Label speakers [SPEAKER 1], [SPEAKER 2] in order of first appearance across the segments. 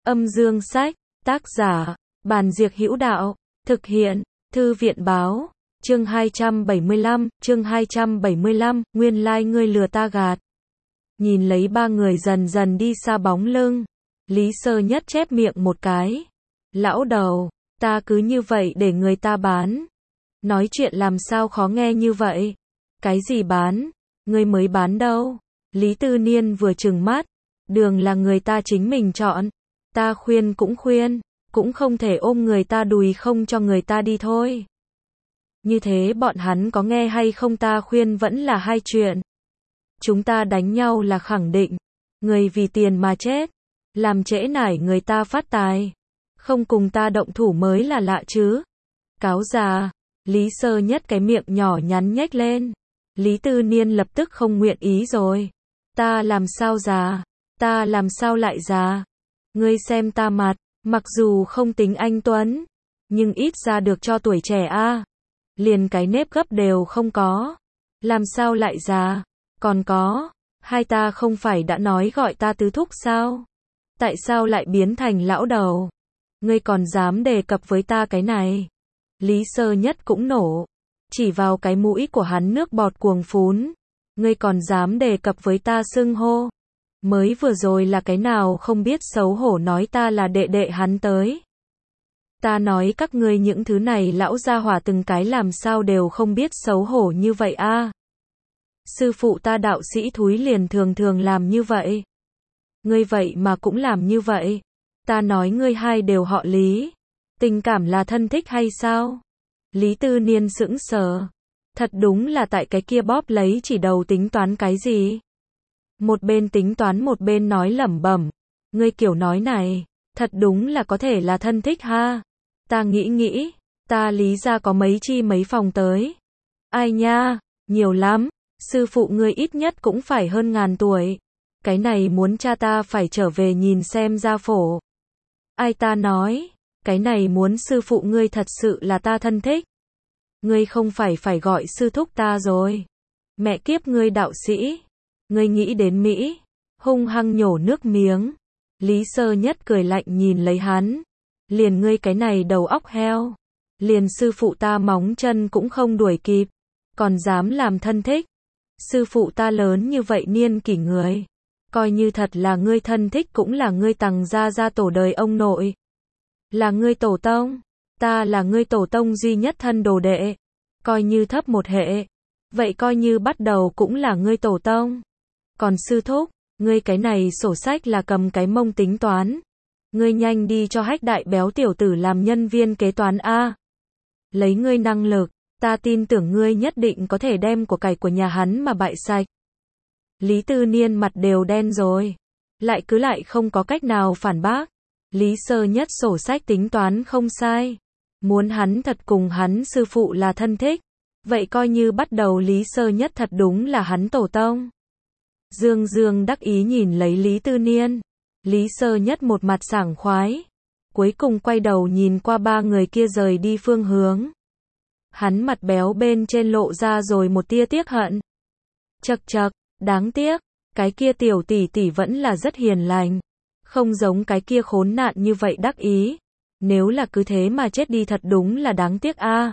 [SPEAKER 1] Âm dương sách, tác giả, Bàn Diệc Hữu Đạo, thực hiện, Thư viện báo, chương 275, nguyên lai ngươi lừa ta gạt. Nhìn lấy ba người dần dần đi xa bóng lưng, Lý Sơ Nhất chép miệng một cái. Lão đầu, ta cứ như vậy để người ta bán. Nói chuyện làm sao khó nghe như vậy? Cái gì bán? Ngươi mới bán đâu? Lý Tư Niên vừa trừng mắt, đường là người ta chính mình chọn. Ta khuyên, cũng không thể ôm người ta đùi không cho người ta đi thôi. Như thế bọn hắn có nghe hay không ta khuyên vẫn là hai chuyện. Chúng ta đánh nhau là khẳng định, người vì tiền mà chết, làm trễ nải người ta phát tài, không cùng ta động thủ mới là lạ chứ. Cáo già, Lý Sơ Nhất cái miệng nhỏ nhắn nhếch lên. Lý Tư Niên lập tức không nguyện ý rồi. Ta làm sao già? Ta làm sao lại già? Ngươi xem ta mặt, mặc dù không tính anh tuấn, nhưng ít ra được cho tuổi trẻ a. Liền cái nếp gấp đều không có. Làm sao lại già? Còn có, hai ta không phải đã nói gọi ta tứ thúc sao? Tại sao lại biến thành lão đầu? Ngươi còn dám đề cập với ta cái này? Lý Sơ Nhất cũng nổ, chỉ vào cái mũi của hắn nước bọt cuồng phún. Ngươi còn dám đề cập với ta xưng hô? Mới vừa rồi là cái nào không biết xấu hổ nói ta là đệ đệ hắn tới. Ta nói các ngươi những thứ này lão gia hỏa từng cái làm sao đều không biết xấu hổ như vậy a. Sư phụ ta đạo sĩ thúi liền thường thường làm như vậy. Ngươi vậy mà cũng làm như vậy. Ta nói ngươi hai đều họ Lý. Tình cảm là thân thích hay sao? Lý Tư Niên sững sờ. Thật đúng là tại cái kia bóp lấy chỉ đầu tính toán cái gì? Một bên tính toán một bên nói lẩm bẩm. Ngươi kiểu nói này, thật đúng là có thể là thân thích ha. Ta nghĩ, ta Lý ra có mấy phòng tới. Ai nha, nhiều lắm, sư phụ ngươi ít nhất cũng phải hơn 1000 tuổi. Cái này muốn cha ta phải trở về nhìn xem gia phổ. Ai ta nói, cái này muốn sư phụ ngươi thật sự là ta thân thích. Ngươi không phải gọi sư thúc ta rồi. Mẹ kiếp ngươi đạo sĩ. Ngươi nghĩ đến Mỹ, hung hăng nhổ nước miếng. Lý Sơ Nhất cười lạnh nhìn lấy hắn. Liền ngươi cái này đầu óc heo. Liền sư phụ ta móng chân cũng không đuổi kịp. Còn dám làm thân thích. Sư phụ ta lớn như vậy niên kỷ người. Coi như thật là ngươi thân thích cũng là ngươi Tằng gia tổ đời ông nội. Là ngươi tổ tông. Ta là ngươi tổ tông duy nhất thân đồ đệ. Coi như thấp một hệ. Vậy coi như bắt đầu cũng là ngươi tổ tông. Còn sư thúc, ngươi cái này sổ sách là cầm cái mông tính toán. Ngươi nhanh đi cho hách đại béo tiểu tử làm nhân viên kế toán a. Lấy ngươi năng lực, ta tin tưởng ngươi nhất định có thể đem của cải của nhà hắn mà bại sạch. Lý Tư Niên mặt đều đen rồi. Lại không có cách nào phản bác. Lý Sơ Nhất sổ sách tính toán không sai. Muốn hắn thật cùng hắn sư phụ là thân thích. Vậy coi như bắt đầu Lý Sơ Nhất thật đúng là hắn tổ tông. Dương đắc ý nhìn lấy Lý Tư Niên. Lý Sơ Nhất một mặt sảng khoái. Cuối cùng quay đầu nhìn qua ba người kia rời đi phương hướng. Hắn mặt béo bên trên lộ ra rồi một tia tiếc hận. Chậc, đáng tiếc, cái kia tiểu tỷ tỷ vẫn là rất hiền lành. Không giống cái kia khốn nạn như vậy đắc ý. Nếu là cứ thế mà chết đi thật đúng là đáng tiếc a.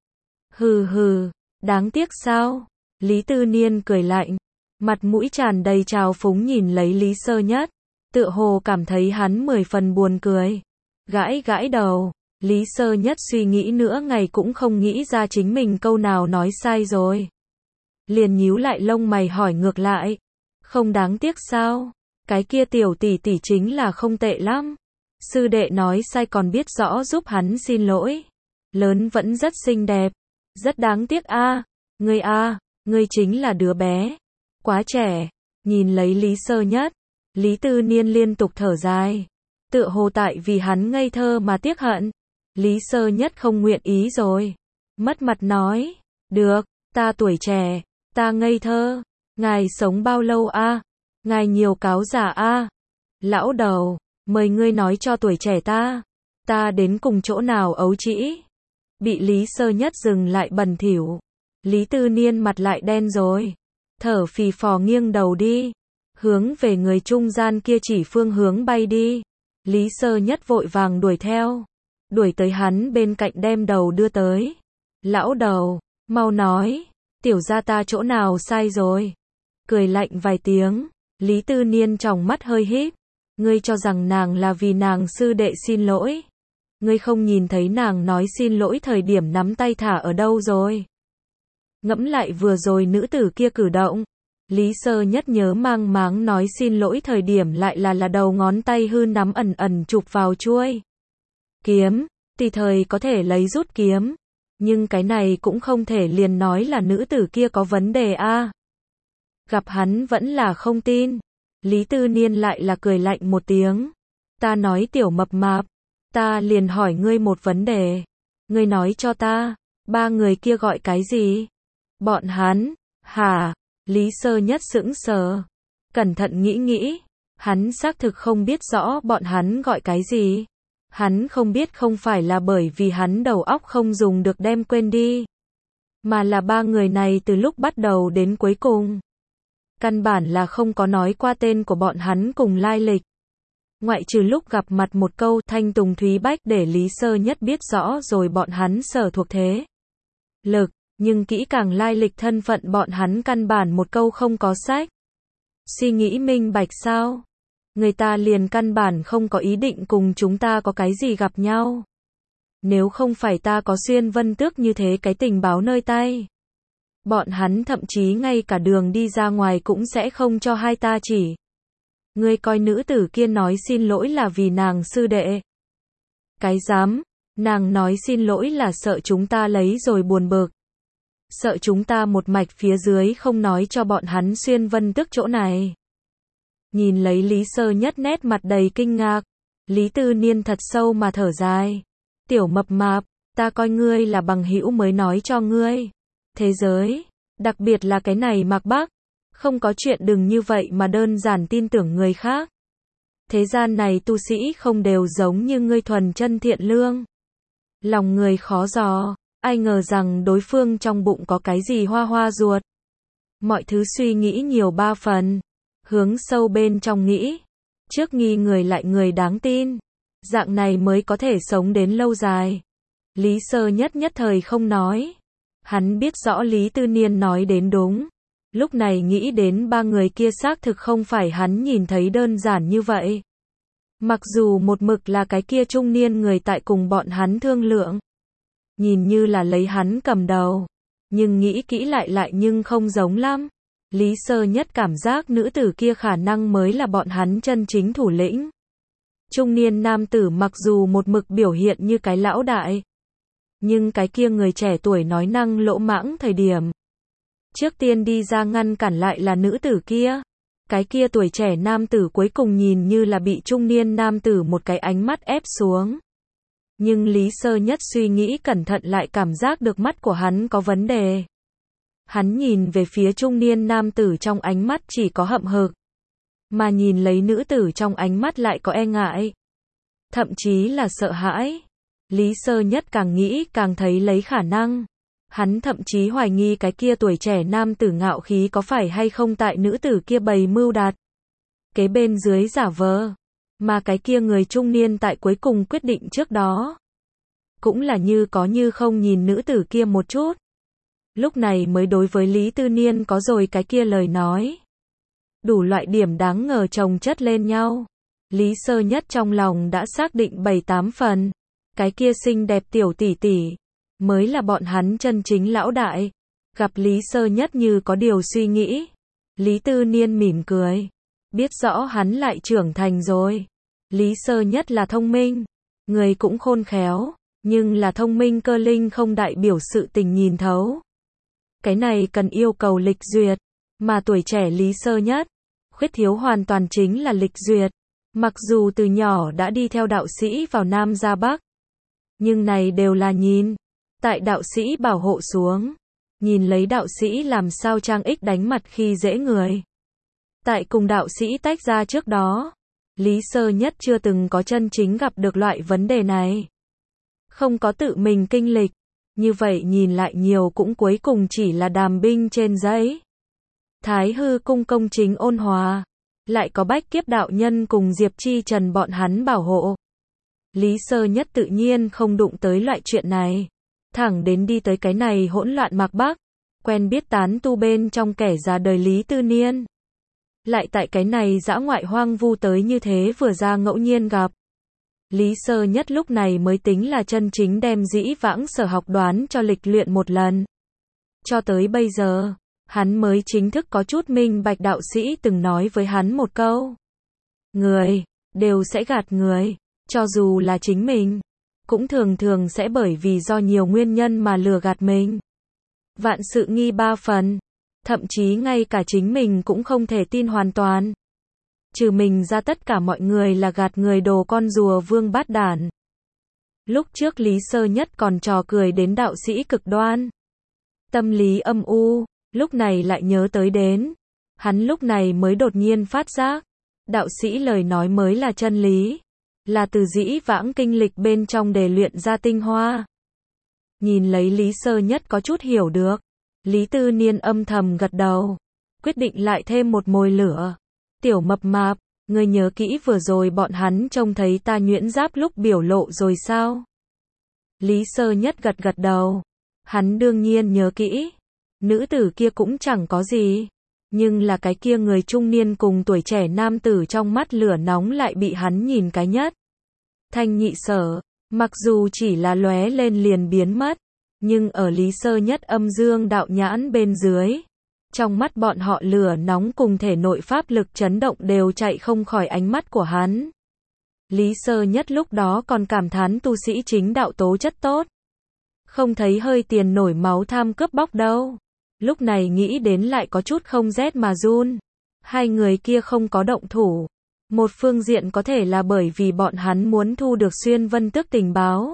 [SPEAKER 1] Hừ, đáng tiếc sao? Lý Tư Niên cười lạnh. Mặt mũi tràn đầy trào phúng nhìn lấy Lý Sơ Nhất. Tựa hồ cảm thấy hắn 10 phần buồn cười. Gãi đầu. Lý Sơ Nhất suy nghĩ nữa ngày cũng không nghĩ ra chính mình câu nào nói sai rồi. Liền nhíu lại lông mày hỏi ngược lại. Không đáng tiếc sao? Cái kia tiểu tỷ tỷ chính là không tệ lắm. Sư đệ nói sai còn biết rõ giúp hắn xin lỗi. Lớn vẫn rất xinh đẹp. Rất đáng tiếc a. Ngươi chính là đứa bé. Quá trẻ. Nhìn lấy Lý Sơ Nhất. Lý Tư Niên liên tục thở dài. Tựa hồ tại vì hắn ngây thơ mà tiếc hận. Lý Sơ Nhất không nguyện ý rồi. Mất mặt nói. Được, ta tuổi trẻ. Ta ngây thơ. Ngài sống bao lâu a? Ngài nhiều cáo giả a. Lão đầu, mời ngươi nói cho tuổi trẻ ta. Ta đến cùng chỗ nào ấu trĩ? Bị Lý Sơ Nhất dừng lại bẩn thỉu. Lý Tư Niên mặt lại đen rồi. Thở phì phò nghiêng đầu đi. Hướng về người trung gian kia chỉ phương hướng bay đi. Lý Sơ Nhất vội vàng đuổi theo, đuổi tới hắn bên cạnh đem đầu đưa tới. Lão đầu, mau nói, tiểu gia ta chỗ nào sai rồi? Cười lạnh vài tiếng, Lý Tư Niên tròng mắt hơi híp. Ngươi cho rằng nàng là vì nàng sư đệ xin lỗi. Ngươi không nhìn thấy nàng nói xin lỗi thời điểm nắm tay thả ở đâu rồi? Ngẫm lại vừa rồi nữ tử kia cử động. Lý Sơ Nhất nhớ mang máng nói xin lỗi thời điểm lại là đầu ngón tay hư nắm ẩn ẩn chụp vào chuôi kiếm, tùy thời có thể lấy rút kiếm. Nhưng cái này cũng không thể liền nói là nữ tử kia có vấn đề a. Gặp hắn vẫn là không tin. Lý Tư Niên lại là cười lạnh một tiếng. Ta nói tiểu mập mạp, ta liền hỏi ngươi một vấn đề. Ngươi nói cho ta, ba người kia gọi cái gì? Bọn hắn, hả? Lý Sơ Nhất sững sờ. Cẩn thận nghĩ nghĩ, hắn xác thực không biết rõ bọn hắn gọi cái gì. Hắn không biết không phải là bởi vì hắn đầu óc không dùng được đem quên đi. Mà là ba người này từ lúc bắt đầu đến cuối cùng. Căn bản là không có nói qua tên của bọn hắn cùng lai lịch. Ngoại trừ lúc gặp mặt một câu Thanh Tùng Thúy Bách để Lý Sơ Nhất biết rõ rồi bọn hắn sở thuộc thế lực, nhưng kỹ càng lai lịch thân phận bọn hắn căn bản một câu không có sách. Suy nghĩ minh bạch sao? Người ta liền căn bản không có ý định cùng chúng ta có cái gì gặp nhau. Nếu không phải ta có Xuyên Vân Tước như thế cái tình báo nơi tay. Bọn hắn thậm chí ngay cả đường đi ra ngoài cũng sẽ không cho hai ta chỉ. Ngươi coi nữ tử kia nói xin lỗi là vì nàng sư đệ. Cái dám, nàng nói xin lỗi là sợ chúng ta lấy rồi buồn bực. Sợ chúng ta một mạch phía dưới không nói cho bọn hắn Xuyên Vân Tước chỗ này. Nhìn lấy Lý Sơ Nhất nét mặt đầy kinh ngạc, Lý Tư Niên thật sâu mà thở dài. Tiểu mập mạp, ta coi ngươi là bằng hữu mới nói cho ngươi. Thế giới, đặc biệt là cái này Mạc Bắc, không có chuyện đừng như vậy mà đơn giản tin tưởng người khác. Thế gian này tu sĩ không đều giống như ngươi thuần chân thiện lương. Lòng người khó dò, ai ngờ rằng đối phương trong bụng có cái gì hoa hoa ruột. Mọi thứ suy nghĩ nhiều ba phần, hướng sâu bên trong nghĩ, trước nghi người lại người đáng tin, dạng này mới có thể sống đến lâu dài. Lý Sơ Nhất nhất thời không nói. Hắn biết rõ Lý Tư Niên nói đến đúng. Lúc này nghĩ đến ba người kia xác thực không phải hắn nhìn thấy đơn giản như vậy. Mặc dù một mực là cái kia trung niên người tại cùng bọn hắn thương lượng. Nhìn như là lấy hắn cầm đầu. Nhưng nghĩ kỹ lại nhưng không giống lắm. Lý Sơ Nhất cảm giác nữ tử kia khả năng mới là bọn hắn chân chính thủ lĩnh. Trung niên nam tử mặc dù một mực biểu hiện như cái lão đại. Nhưng cái kia người trẻ tuổi nói năng lỗ mãng thời điểm. Trước tiên đi ra ngăn cản lại là nữ tử kia. Cái kia tuổi trẻ nam tử cuối cùng nhìn như là bị trung niên nam tử một cái ánh mắt ép xuống. Nhưng Lý Sơ Nhất suy nghĩ cẩn thận lại cảm giác được mắt của hắn có vấn đề. Hắn nhìn về phía trung niên nam tử trong ánh mắt chỉ có hậm hực. Mà nhìn lấy nữ tử trong ánh mắt lại có e ngại. Thậm chí là sợ hãi. Lý Sơ Nhất càng nghĩ càng thấy lấy khả năng. Hắn thậm chí hoài nghi cái kia tuổi trẻ nam tử ngạo khí có phải hay không tại nữ tử kia bày mưu đạt. Kế bên dưới giả vờ. Mà cái kia người trung niên tại cuối cùng quyết định trước đó. Cũng là như có như không nhìn nữ tử kia một chút. Lúc này mới đối với Lý Tư Niên có rồi cái kia lời nói. Đủ loại điểm đáng ngờ chồng chất lên nhau. Lý Sơ Nhất trong lòng đã xác định 7-8 phần. Cái kia xinh đẹp tiểu tỷ tỷ mới là bọn hắn chân chính lão đại. Gặp Lý Sơ Nhất như có điều suy nghĩ. Lý Tư Niên mỉm cười. Biết rõ hắn lại trưởng thành rồi. Lý Sơ Nhất là thông minh. Người cũng khôn khéo. Nhưng là thông minh cơ linh không đại biểu sự tình nhìn thấu. Cái này cần yêu cầu lịch duyệt. Mà tuổi trẻ Lý Sơ Nhất khuyết thiếu hoàn toàn chính là lịch duyệt. Mặc dù từ nhỏ đã đi theo đạo sĩ vào Nam ra Bắc. Nhưng này đều là nhìn. Tại đạo sĩ bảo hộ xuống. Nhìn lấy đạo sĩ làm sao trang ích đánh mặt khi dễ người. Tại cùng đạo sĩ tách ra trước đó. Lý Sơ Nhất chưa từng có chân chính gặp được loại vấn đề này. Không có tự mình kinh lịch. Như vậy nhìn lại nhiều cũng cuối cùng chỉ là đàm binh trên giấy. Thái Hư cung công chính ôn hòa. lại có Bách Kiếp đạo nhân cùng Diệp Chi Trần bọn hắn bảo hộ. Lý Sơ Nhất tự nhiên không đụng tới loại chuyện này, thẳng đến đi tới cái này hỗn loạn Mạc Bắc, quen biết tán tu bên trong kẻ già đời Lý Tư Niên. Lại tại cái này dã ngoại hoang vu tới như thế vừa ra ngẫu nhiên gặp. Lý Sơ Nhất lúc này mới tính là chân chính đem dĩ vãng sở học đoán cho lịch luyện một lần. Cho tới bây giờ, hắn mới chính thức có chút minh bạch đạo sĩ từng nói với hắn một câu. Người, đều sẽ gạt người, cho dù là chính mình, cũng thường thường sẽ bởi vì do nhiều nguyên nhân mà lừa gạt mình. Vạn sự nghi ba phần, thậm chí ngay cả chính mình cũng không thể tin hoàn toàn. Trừ mình ra tất cả mọi người là gạt người đồ con rùa vương bát đản. Lúc trước Lý Sơ Nhất còn trò cười đến đạo sĩ cực đoan. Tâm lý âm u, lúc này lại nhớ tới đến. Hắn lúc này mới đột nhiên phát giác. Đạo sĩ lời nói mới là chân lý. Là từ dĩ vãng kinh lịch bên trong để luyện ra tinh hoa. Nhìn lấy Lý Sơ Nhất có chút hiểu được. Lý Tư Niên âm thầm gật đầu. Quyết định lại thêm một mồi lửa. Tiểu mập mạp, ngươi nhớ kỹ vừa rồi bọn hắn trông thấy ta nhuyễn giáp lúc biểu lộ rồi sao? Lý Sơ Nhất gật gật đầu. Hắn đương nhiên nhớ kỹ. Nữ tử kia cũng chẳng có gì. Nhưng là cái kia người trung niên cùng tuổi trẻ nam tử trong mắt lửa nóng lại bị hắn nhìn cái nhất. Thanh nhị sở, mặc dù chỉ là lóe lên liền biến mất. Nhưng ở Lý Sơ Nhất âm dương đạo nhãn bên dưới. Trong mắt bọn họ lửa nóng cùng thể nội pháp lực chấn động đều chạy không khỏi ánh mắt của hắn. Lý Sơ Nhất lúc đó còn cảm thán tu sĩ chính đạo tố chất tốt. Không thấy hơi tiền nổi máu tham cướp bóc đâu. Lúc này nghĩ đến lại có chút không rét mà run. Hai người kia không có động thủ. Một phương diện có thể là bởi vì bọn hắn muốn thu được Xuyên Vân Tước tình báo.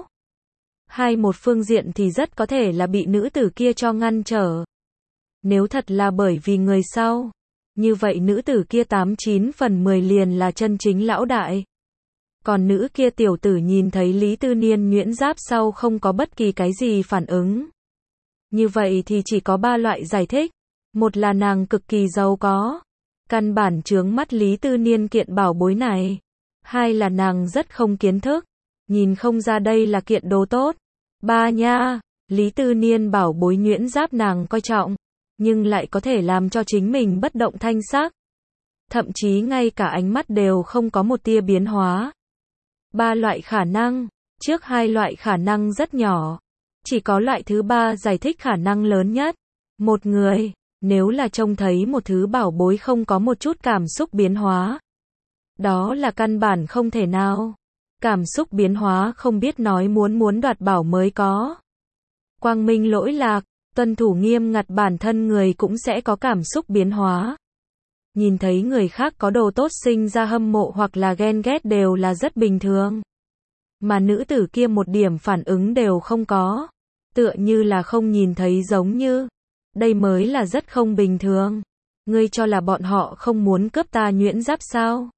[SPEAKER 1] Một phương diện thì rất có thể là bị nữ tử kia cho ngăn trở. Nếu thật là bởi vì người sau, như vậy nữ tử kia 89 phần 10 liền là chân chính lão đại. Còn nữ kia tiểu tử nhìn thấy Lý Tư Niên nhuyễn giáp sau không có bất kỳ cái gì phản ứng. Như vậy thì chỉ có 3 loại giải thích. Một là nàng cực kỳ giàu có, căn bản chướng mắt Lý Tư Niên kiện bảo bối này. Hai là nàng rất không kiến thức, nhìn không ra đây là kiện đồ tốt. Ba nha, Lý Tư Niên bảo bối nhuyễn giáp nàng coi trọng, nhưng lại có thể làm cho chính mình bất động thanh sắc. Thậm chí ngay cả ánh mắt đều không có một tia biến hóa. 3 loại khả năng, trước 2 loại khả năng rất nhỏ. Chỉ có loại thứ 3 giải thích khả năng lớn nhất. Một người, nếu là trông thấy một thứ bảo bối không có một chút cảm xúc biến hóa. Đó là căn bản không thể nào. Cảm xúc biến hóa không biết nói muốn đoạt bảo mới có. Quang minh lỗi lạc, tuân thủ nghiêm ngặt bản thân người cũng sẽ có cảm xúc biến hóa. Nhìn thấy người khác có đồ tốt sinh ra hâm mộ hoặc là ghen ghét đều là rất bình thường. Mà nữ tử kia một điểm phản ứng đều không có. Tựa như là không nhìn thấy giống như. Đây mới là rất không bình thường. Ngươi cho là bọn họ không muốn cướp ta nhuyễn giáp sao?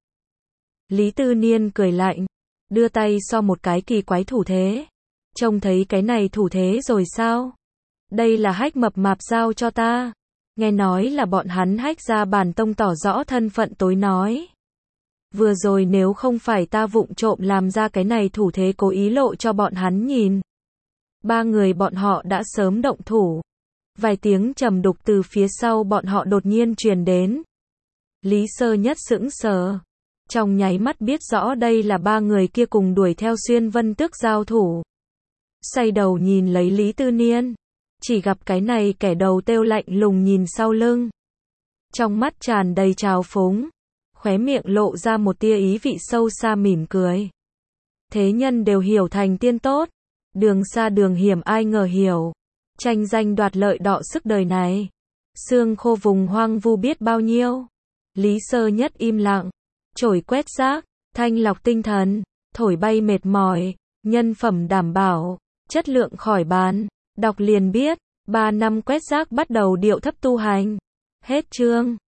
[SPEAKER 1] Lý Tư Niên cười lạnh. Đưa tay so một cái kỳ quái thủ thế. Trông thấy cái này thủ thế rồi sao? Đây là Hách mập mạp giao cho ta. Nghe nói là bọn hắn Hách ra bản tông tỏ rõ thân phận tối nói. Vừa rồi nếu không phải ta vụng trộm làm ra cái này thủ thế cố ý lộ cho bọn hắn nhìn. 3 người bọn họ đã sớm động thủ. Vài tiếng trầm đục từ phía sau bọn họ đột nhiên truyền đến. Lý Sơ Nhất sững sờ. Trong nháy mắt biết rõ đây là 3 người kia cùng đuổi theo Xuyên Vân Tước giao thủ. Xoay đầu nhìn lấy Lý Tư Niên. Chỉ gặp cái này kẻ đầu têu lạnh lùng nhìn sau lưng. Trong mắt tràn đầy trào phúng. Khóe miệng lộ ra một tia ý vị sâu xa mỉm cười. Thế nhân đều hiểu thành tiên tốt. Đường xa đường hiểm ai ngờ hiểu. Tranh danh đoạt lợi đọ sức đời này. Xương khô vùng hoang vu biết bao nhiêu. Lý Sơ Nhất im lặng. Chổi quét rác, thanh lọc tinh thần, thổi bay mệt mỏi, nhân phẩm đảm bảo, chất lượng khỏi bàn. Đọc liền biết, 3 năm quét rác bắt đầu điệu thấp tu hành. Hết chương.